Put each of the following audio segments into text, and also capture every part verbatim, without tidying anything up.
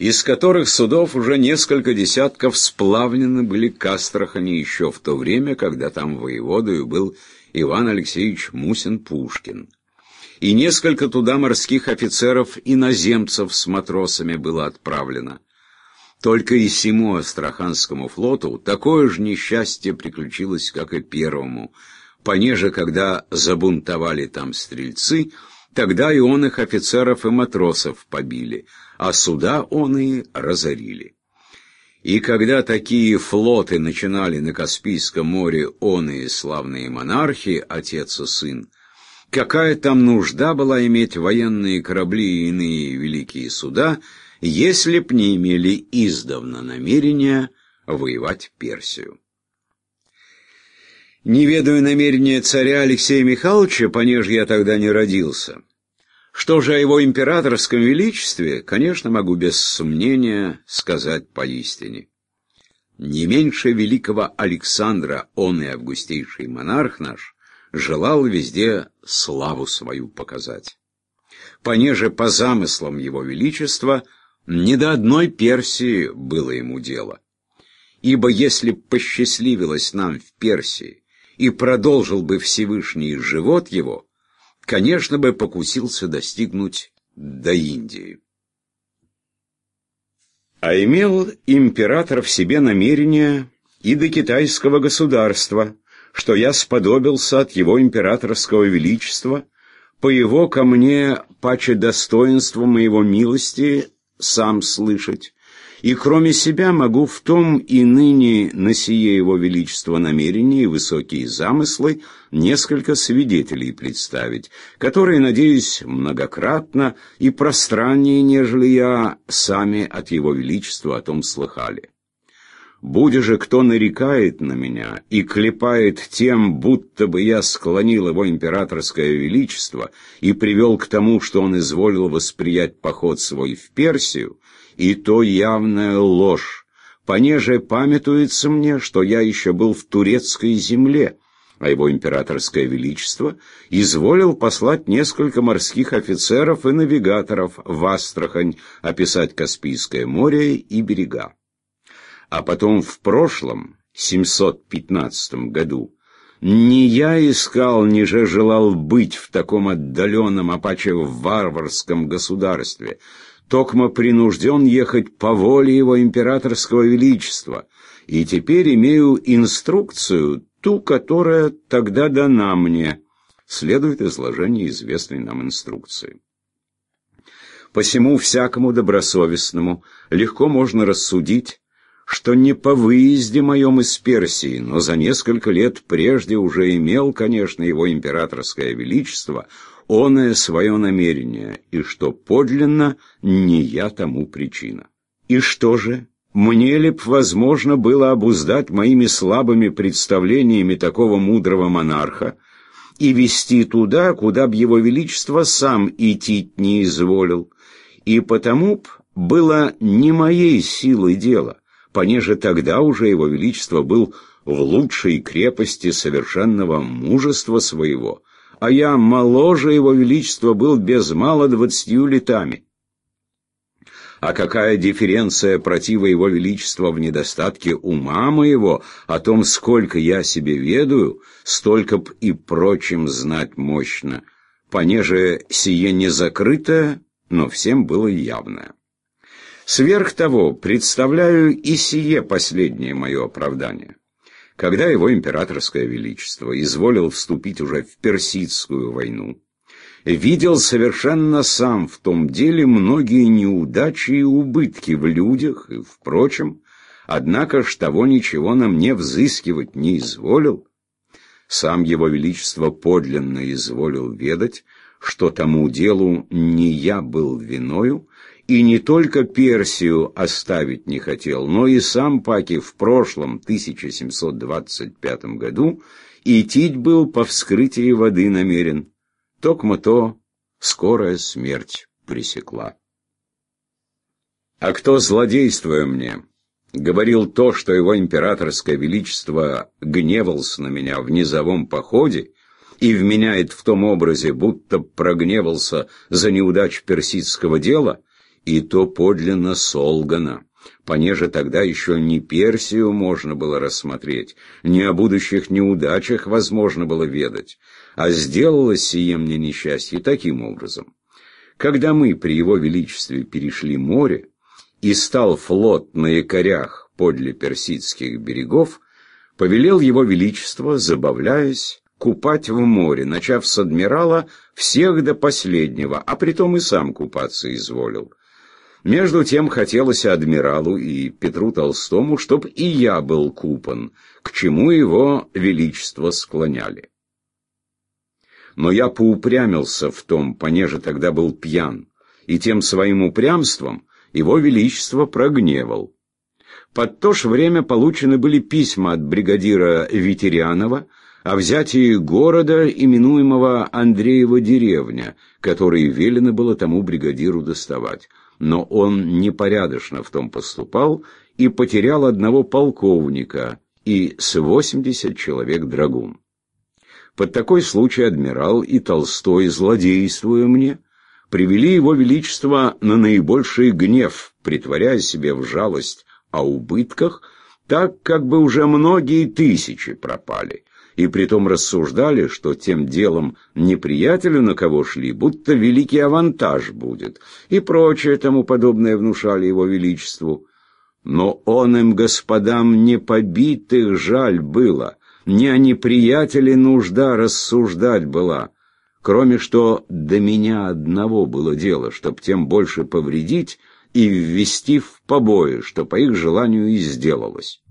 из которых судов уже несколько десятков сплавлены были к Астрахани еще в то время, когда там воеводою был Иван Алексеевич Мусин-Пушкин. И несколько туда морских офицеров-иноземцев с матросами было отправлено. Только и сему Астраханскому флоту такое же несчастье приключилось, как и первому. Понеже, когда забунтовали там стрельцы, тогда и он их офицеров и матросов побили, а суда он и разорили. И когда такие флоты начинали на Каспийском море он и славные монархи, отец и сын, какая там нужда была иметь военные корабли и иные великие суда, если б не имели издавна намерения воевать Персию? Не ведаю намерения царя Алексея Михайловича, понеже я тогда не родился. Что же о его императорском величестве, конечно, могу без сомнения сказать поистине. Не меньше великого Александра он и августейший монарх наш желал везде славу свою показать. Понеже по замыслам его величества ни до одной Персии было ему дело. Ибо если б посчастливилось нам в Персии, и продолжил бы Всевышний живот его, конечно бы покусился достигнуть до Индии. А имел император в себе намерение и до китайского государства, что я сподобился от его императорского величества, по его ко мне паче достоинства моего милости сам слышать, и кроме себя могу в том и ныне на сие его величество намерения и высокие замыслы несколько свидетелей представить, которые, надеюсь, многократно и пространнее, нежели я, сами от его величества о том слыхали. Буде же кто нарекает на меня и клепает тем, будто бы я склонил его императорское величество и привел к тому, что он изволил восприять поход свой в Персию, и то явная ложь, понеже памятуется мне, что я еще был в турецкой земле, а его императорское величество изволил послать несколько морских офицеров и навигаторов в Астрахань описать Каспийское море и берега. А потом в прошлом, семьсот пятнадцатом году, не я искал, ниже желал быть в таком отдаленном, а паче в варварском государстве, токмо принужден ехать по воле его императорского величества, и теперь имею инструкцию, ту, которая тогда дана мне, следует изложение известной нам инструкции. Посему всякому добросовестному легко можно рассудить, что не по выезде моем из Персии, но за несколько лет прежде уже имел, конечно, его императорское величество оное свое намерение, и что подлинно не я тому причина. И что же, мне ли б возможно было обуздать моими слабыми представлениями такого мудрого монарха и вести туда, куда б его величество сам идти не изволил, и потому б было не моей силой дело, понеже тогда уже его величество был в лучшей крепости совершенного мужества своего, а я моложе его величества был без мало двадцатью летами. А какая дифференция протива его величества в недостатке ума моего, о том, сколько я себе ведаю, столько б и прочим знать мощно, понеже сие не закрытое, но всем было явное. Сверх того, представляю и сие последнее мое оправдание. Когда его императорское величество изволил вступить уже в персидскую войну, видел совершенно сам в том деле многие неудачи и убытки в людях и впрочем, однако ж того ничего на мне взыскивать не изволил. Сам его величество подлинно изволил ведать, что тому делу не я был виною, и не только Персию оставить не хотел, но и сам паки в прошлом тысяча семьсот двадцать пятом году идти был по вскрытии воды намерен. Токмо то скорая смерть пресекла. А кто, злодействуя мне, говорил то, что его императорское величество гневался на меня в низовом походе и вменяет в том образе, будто прогневался за неудачу персидского дела, и то подлинно солгано. Понеже тогда еще не Персию можно было рассмотреть, ни о будущих неудачах возможно было ведать, а сделалось сие мне несчастье таким образом. Когда мы при его величестве перешли море, и стал флот на якорях подле персидских берегов, повелел его величество, забавляясь, купать в море, начав с адмирала всех до последнего, а притом и сам купаться изволил. Между тем хотелось адмиралу и Петру Толстому, чтоб и я был купан, к чему его величество склоняли. Но я поупрямился в том, понеже тогда был пьян, и тем своим упрямством его величество прогневал. Под то ж время получены были письма от бригадира Ветерянова о взятии города, именуемого Андреева деревня, который велено было тому бригадиру доставать. Но он непорядочно в том поступал и потерял одного полковника и с восемьдесят человек драгун. Под такой случай адмирал и Толстой, злодействуя мне, привели его величество на наибольший гнев, притворяя себе в жалость о убытках, так как бы уже многие тысячи пропали, и притом рассуждали, что тем делом неприятелю, на кого шли, будто великий авантаж будет, и прочее тому подобное внушали его величеству. Но он им, господам, не побитых жаль было, не о неприятеле нужда рассуждать была, кроме что до меня одного было дело, чтоб тем больше повредить и ввести в побои, что по их желанию и сделалось.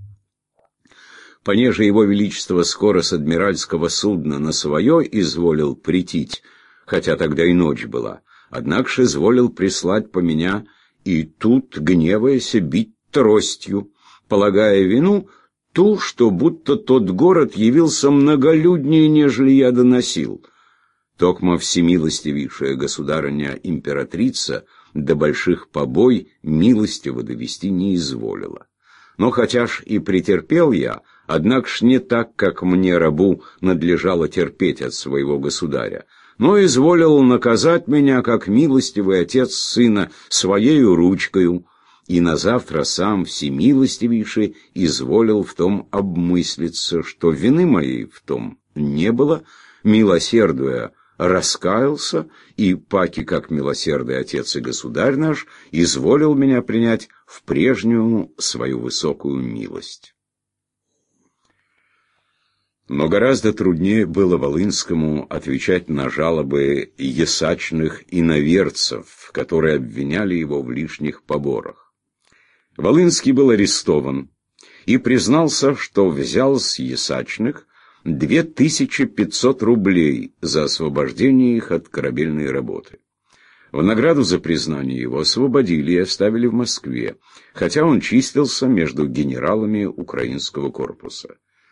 Понеже его величество скоро с адмиральского судна на свое изволил притить, хотя тогда и ночь была, однако ж изволил прислать по меня и тут, гневаясь, бить тростью, полагая вину ту, что будто тот город явился многолюднее, нежели я доносил. Токмо всемилостивейшая государыня-императрица до больших побой милостиво довести не изволила. Но хотя ж и претерпел я, однако ж не так, как мне, рабу, надлежало терпеть от своего государя, но изволил наказать меня, как милостивый отец сына, своею ручкою, и назавтра сам всемилостивейший изволил в том обмыслиться, что вины моей в том не было, милосердуя раскаялся, и, паки как милосердный отец и государь наш, изволил меня принять в прежнюю свою высокую милость. Но гораздо труднее было Волынскому отвечать на жалобы ясачных иноверцев, которые обвиняли его в лишних поборах. Волынский был арестован и признался, что взял с ясачных две тысячи пятьсот рублей за освобождение их от корабельной работы. В награду за признание его освободили и оставили в Москве, хотя он числился между генералами украинского корпуса.